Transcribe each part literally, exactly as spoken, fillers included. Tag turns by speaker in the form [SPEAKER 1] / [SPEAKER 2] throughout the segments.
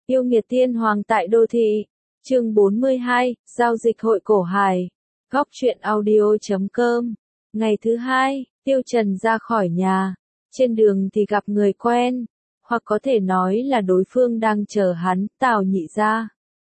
[SPEAKER 1] Yêu nghiệt tiên hoàng tại đô thị. Chương bốn mươi hai, giao dịch hội cổ Hải. Góc truyện audio chấm com. Ngày thứ hai, Tiêu Trần ra khỏi nhà. Trên đường thì gặp người quen, hoặc có thể nói là đối phương đang chờ hắn, Tào Nhị gia.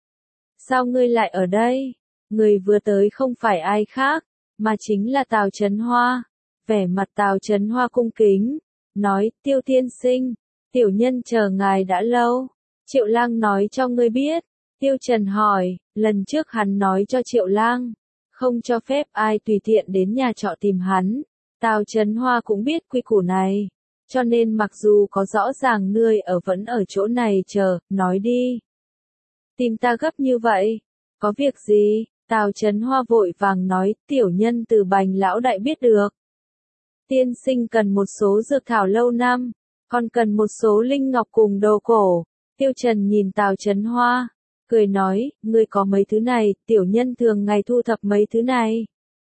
[SPEAKER 1] Sao ngươi lại ở đây? Người vừa tới không phải ai khác, mà chính là Tào Chấn Hoa. Vẻ mặt Tào Chấn Hoa cung kính, nói, Tiêu tiên sinh, tiểu nhân chờ ngài đã lâu. Triệu Lang nói cho ngươi biết. Tiêu Trần hỏi, lần trước hắn nói cho Triệu Lang, không cho phép ai tùy tiện đến nhà trọ tìm hắn. Tào Chấn Hoa cũng biết quy củ này, cho nên mặc dù có rõ ràng ngươi ở vẫn ở chỗ này chờ, nói đi. Tìm ta gấp như vậy, có việc gì? Tào Chấn Hoa vội vàng nói, tiểu nhân từ Bành lão đại biết được. Tiên sinh cần một số dược thảo lâu năm, còn cần một số linh ngọc cùng đồ cổ. Tiêu Trần nhìn Tào Chấn Hoa, cười nói, ngươi có mấy thứ này, tiểu nhân thường ngày thu thập mấy thứ này.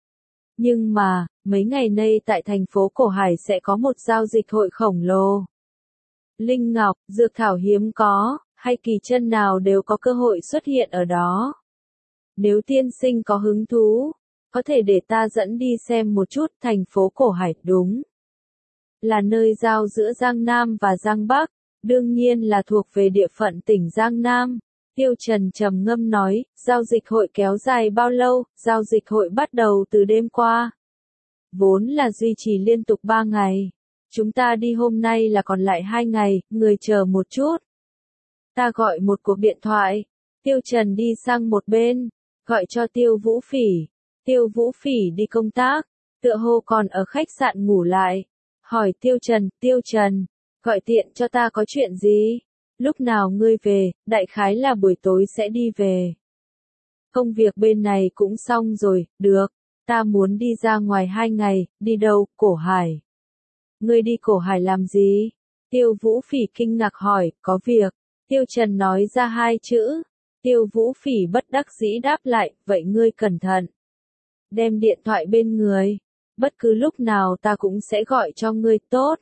[SPEAKER 1] Nhưng mà, mấy ngày nay tại thành phố Cổ Hải sẽ có một giao dịch hội khổng lồ. Linh ngọc, dược thảo hiếm có, hay kỳ chân nào đều có cơ hội xuất hiện ở đó. Nếu tiên sinh có hứng thú, có thể để ta dẫn đi xem một chút. Thành phố Cổ Hải đúng là nơi giao giữa Giang Nam và Giang Bắc, đương nhiên là thuộc về địa phận tỉnh Giang Nam. Tiêu Trần trầm ngâm nói, giao dịch hội kéo dài bao lâu? Giao dịch hội bắt đầu từ đêm qua, vốn là duy trì liên tục ba ngày. Chúng ta đi hôm nay là còn lại hai ngày, người chờ một chút. Ta gọi một cuộc điện thoại. Tiêu Trần đi sang một bên, gọi cho Tiêu Vũ Phỉ. Tiêu Vũ Phỉ đi công tác, tựa hồ còn ở khách sạn ngủ lại. Hỏi Tiêu Trần, Tiêu Trần, gọi tiện cho ta có chuyện gì? Lúc nào ngươi về? Đại khái là buổi tối sẽ đi về. Công việc bên này cũng xong rồi, được. Ta muốn đi ra ngoài hai ngày. Đi đâu? Cổ Hải. Ngươi đi Cổ Hải làm gì? Tiêu Vũ Phỉ kinh ngạc hỏi, có việc. Tiêu Trần nói ra hai chữ. Tiêu Vũ Phỉ bất đắc dĩ đáp lại, vậy ngươi cẩn thận. Đem điện thoại bên người. Bất cứ lúc nào ta cũng sẽ gọi cho ngươi, tốt.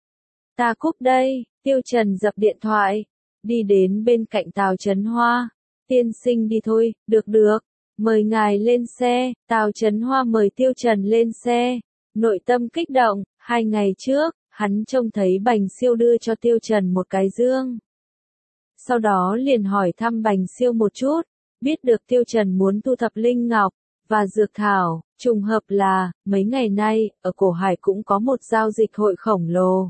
[SPEAKER 1] Ta cúp đây. Tiêu Trần dập điện thoại, đi đến bên cạnh Tào Chấn Hoa. Tiên sinh đi thôi, được được, mời ngài lên xe. Tào Chấn Hoa mời Tiêu Trần lên xe, nội tâm kích động. Hai ngày trước, hắn trông thấy Bành Siêu đưa cho Tiêu Trần một cái dương. Sau đó liền hỏi thăm Bành Siêu một chút, biết được Tiêu Trần muốn thu thập linh ngọc và dược thảo. Trùng hợp là, mấy ngày nay, ở Cổ Hải cũng có một giao dịch hội khổng lồ.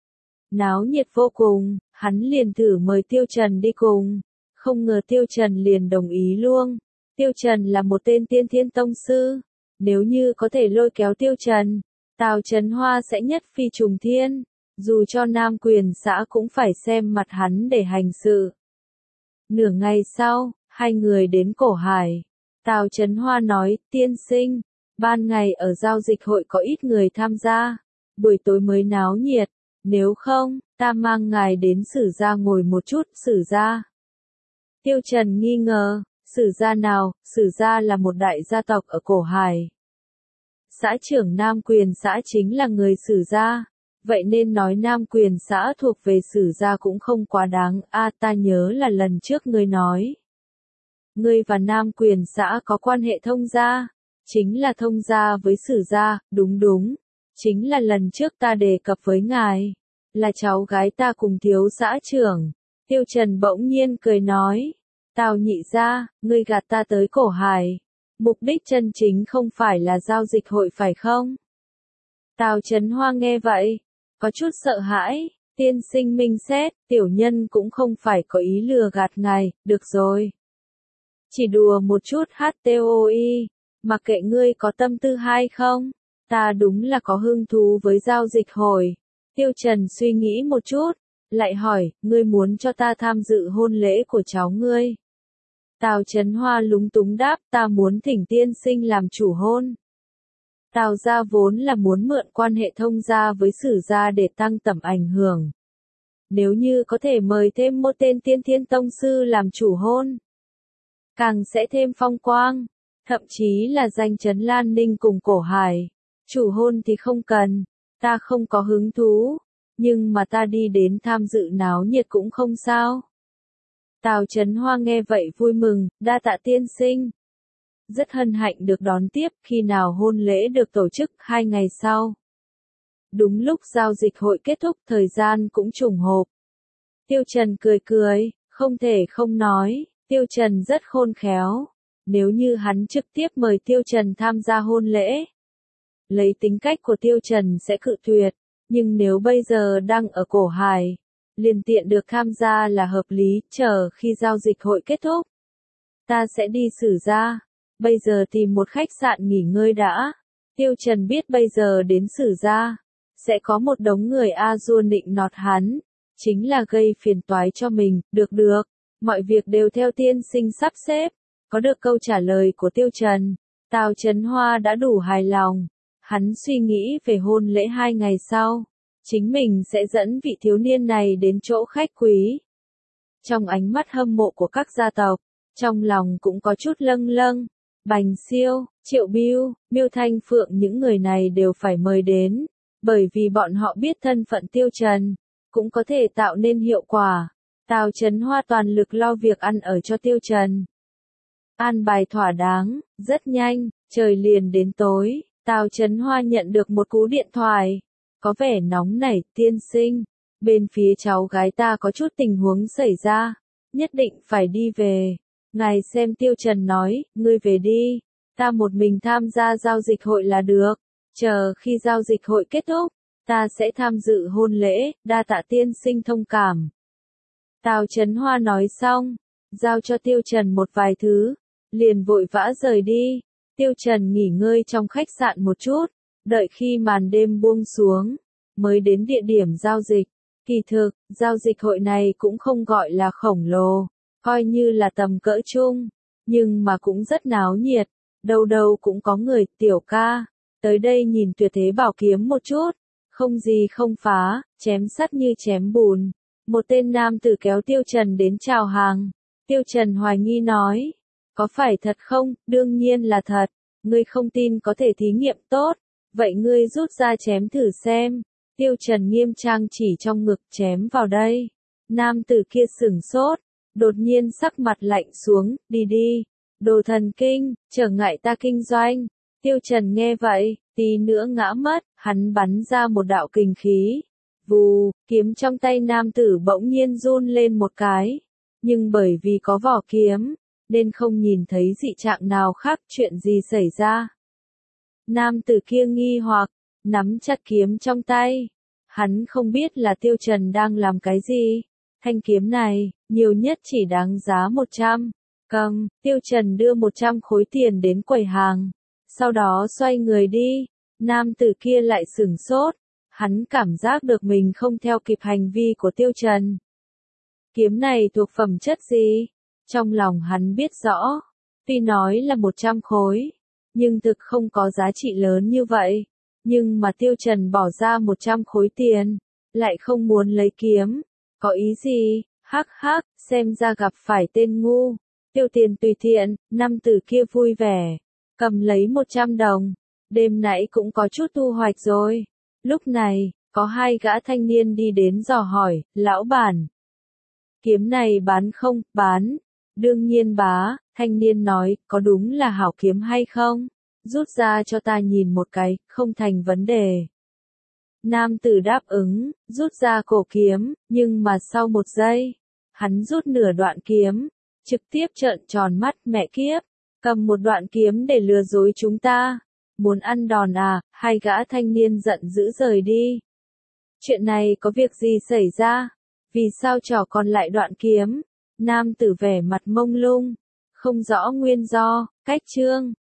[SPEAKER 1] Náo nhiệt vô cùng, hắn liền thử mời Tiêu Trần đi cùng. Không ngờ Tiêu Trần liền đồng ý luôn. Tiêu Trần là một tên tiên thiên tông sư. Nếu như có thể lôi kéo Tiêu Trần, Tào Chấn Hoa sẽ nhất phi trùng thiên. Dù cho Nam Quyền xã cũng phải xem mặt hắn để hành sự. Nửa ngày sau, hai người đến Cổ Hải. Tào Chấn Hoa nói, tiên sinh, ban ngày ở giao dịch hội có ít người tham gia, buổi tối mới náo nhiệt. Nếu không, ta mang ngài đến Sử Gia ngồi một chút. Sử Gia. Tiêu Trần nghi ngờ, Sử Gia nào? Sử Gia là một đại gia tộc ở Cổ Hải. Xã trưởng Nam Quyền xã chính là người Sử Gia, vậy nên nói Nam Quyền xã thuộc về Sử Gia cũng không quá đáng. A, ta nhớ là lần trước ngươi nói, ngươi và Nam Quyền xã có quan hệ thông gia, chính là thông gia với Sử Gia. Đúng đúng. Chính là lần trước ta đề cập với ngài, là cháu gái ta cùng thiếu xã trưởng. Tiêu Trần bỗng nhiên cười nói, Tào Nhị gia, ngươi gạt ta tới Cổ Hải. Mục đích chân chính không phải là giao dịch hội phải không? Tào Chấn Hoa nghe vậy, có chút sợ hãi. Tiên sinh minh xét, tiểu nhân cũng không phải có ý lừa gạt ngài, được rồi. Chỉ đùa một chút htoi, mặc kệ ngươi có tâm tư hay không. Ta đúng là có hứng thú với giao dịch hội. Tiêu Trần suy nghĩ một chút, lại hỏi, ngươi muốn cho ta tham dự hôn lễ của cháu ngươi? Tào Chấn Hoa lúng túng đáp, ta muốn thỉnh tiên sinh làm chủ hôn. Tào gia vốn là muốn mượn quan hệ thông gia với Sử Gia để tăng tầm ảnh hưởng. Nếu như có thể mời thêm một tên tiên thiên tông sư làm chủ hôn, càng sẽ thêm phong quang, thậm chí là danh chấn Lan Ninh cùng Cổ Hải. Chủ hôn thì không cần, ta không có hứng thú, nhưng mà ta đi đến tham dự náo nhiệt cũng không sao. Tào Chấn Hoa nghe vậy vui mừng, đa tạ tiên sinh. Rất hân hạnh được đón tiếp, khi nào hôn lễ được tổ chức, hai ngày sau. Đúng lúc giao dịch hội kết thúc, thời gian cũng trùng hợp. Tiêu Trần cười cười, không thể không nói, Tiêu Trần rất khôn khéo. Nếu như hắn trực tiếp mời Tiêu Trần tham gia hôn lễ, lấy tính cách của Tiêu Trần sẽ cự tuyệt, nhưng nếu bây giờ đang ở Cổ Hải, liền tiện được tham gia là hợp lý, chờ khi giao dịch hội kết thúc. Ta sẽ đi Sử Gia, bây giờ tìm một khách sạn nghỉ ngơi đã. Tiêu Trần biết bây giờ đến Sử Gia, sẽ có một đống người a dua nịnh nọt hắn, chính là gây phiền toái cho mình, được được, mọi việc đều theo tiên sinh sắp xếp. Có được câu trả lời của Tiêu Trần, Tào Chấn Hoa đã đủ hài lòng, hắn suy nghĩ về hôn lễ hai ngày sau, chính mình sẽ dẫn vị thiếu niên này đến chỗ khách quý. Trong ánh mắt hâm mộ của các gia tộc, trong lòng cũng có chút lâng lâng, Bành Siêu, Triệu Bưu, Miêu Thanh Phượng những người này đều phải mời đến, bởi vì bọn họ biết thân phận Tiêu Trần, cũng có thể tạo nên hiệu quả. Tào Chấn Hoa toàn lực lo việc ăn ở cho Tiêu Trần. An bài thỏa đáng, rất nhanh, trời liền đến tối, Tào Chấn Hoa nhận được một cú điện thoại. Có vẻ nóng nảy, tiên sinh, bên phía cháu gái ta có chút tình huống xảy ra, nhất định phải đi về. Ngài xem Tiêu Trần nói, ngươi về đi, ta một mình tham gia giao dịch hội là được, chờ khi giao dịch hội kết thúc, ta sẽ tham dự hôn lễ, đa tạ tiên sinh thông cảm. Tào Chấn Hoa nói xong, giao cho Tiêu Trần một vài thứ, liền vội vã rời đi. Tiêu Trần nghỉ ngơi trong khách sạn một chút, đợi khi màn đêm buông xuống, mới đến địa điểm giao dịch. Kỳ thực, giao dịch hội này cũng không gọi là khổng lồ, coi như là tầm cỡ chung, nhưng mà cũng rất náo nhiệt, đâu đâu cũng có người. Tiểu ca, tới đây nhìn tuyệt thế bảo kiếm một chút, không gì không phá, chém sắt như chém bùn. Một tên nam tử kéo Tiêu Trần đến chào hàng. Tiêu Trần hoài nghi nói, có phải thật không? Đương nhiên là thật, ngươi không tin có thể thí nghiệm tốt, vậy ngươi rút ra chém thử xem. Tiêu Trần nghiêm trang chỉ trong ngực, chém vào đây. Nam tử kia sửng sốt, đột nhiên sắc mặt lạnh xuống, đi đi, đồ thần kinh, trở ngại ta kinh doanh. Tiêu Trần nghe vậy, tí nữa ngã mất, hắn bắn ra một đạo kình khí. Vù, kiếm trong tay nam tử bỗng nhiên run lên một cái, nhưng bởi vì có vỏ kiếm, nên không nhìn thấy dị trạng nào khác. Chuyện gì xảy ra? Nam tử kia nghi hoặc, nắm chặt kiếm trong tay. Hắn không biết là Tiêu Trần đang làm cái gì. Thanh kiếm này, nhiều nhất chỉ đáng giá một trăm. Cầm, Tiêu Trần đưa một trăm khối tiền đến quầy hàng, sau đó xoay người đi. Nam tử kia lại sửng sốt, hắn cảm giác được mình không theo kịp hành vi của Tiêu Trần. Kiếm này thuộc phẩm chất gì? Trong lòng hắn biết rõ, tuy nói là một trăm khối, nhưng thực không có giá trị lớn như vậy. Nhưng mà Tiêu Trần bỏ ra một trăm khối tiền, lại không muốn lấy kiếm. Có ý gì? Hắc hắc, xem ra gặp phải tên ngu. Tiêu tiền tùy tiện, nam tử kia vui vẻ, cầm lấy một trăm đồng. Đêm nãy cũng có chút thu hoạch rồi. Lúc này, có hai gã thanh niên đi đến dò hỏi, lão bản, kiếm này bán không? Bán. Đương nhiên bá, thanh niên nói, có đúng là hảo kiếm hay không? Rút ra cho ta nhìn một cái, không thành vấn đề. Nam tử đáp ứng, rút ra cổ kiếm, nhưng mà sau một giây, hắn rút nửa đoạn kiếm, trực tiếp trợn tròn mắt, mẹ kiếp, cầm một đoạn kiếm để lừa dối chúng ta. Muốn ăn đòn à? Hai gã thanh niên giận dữ rời đi. Chuyện này có việc gì xảy ra? Vì sao trỏ còn lại đoạn kiếm? Nam tử vẻ mặt mông lung, không rõ nguyên do. Cách chương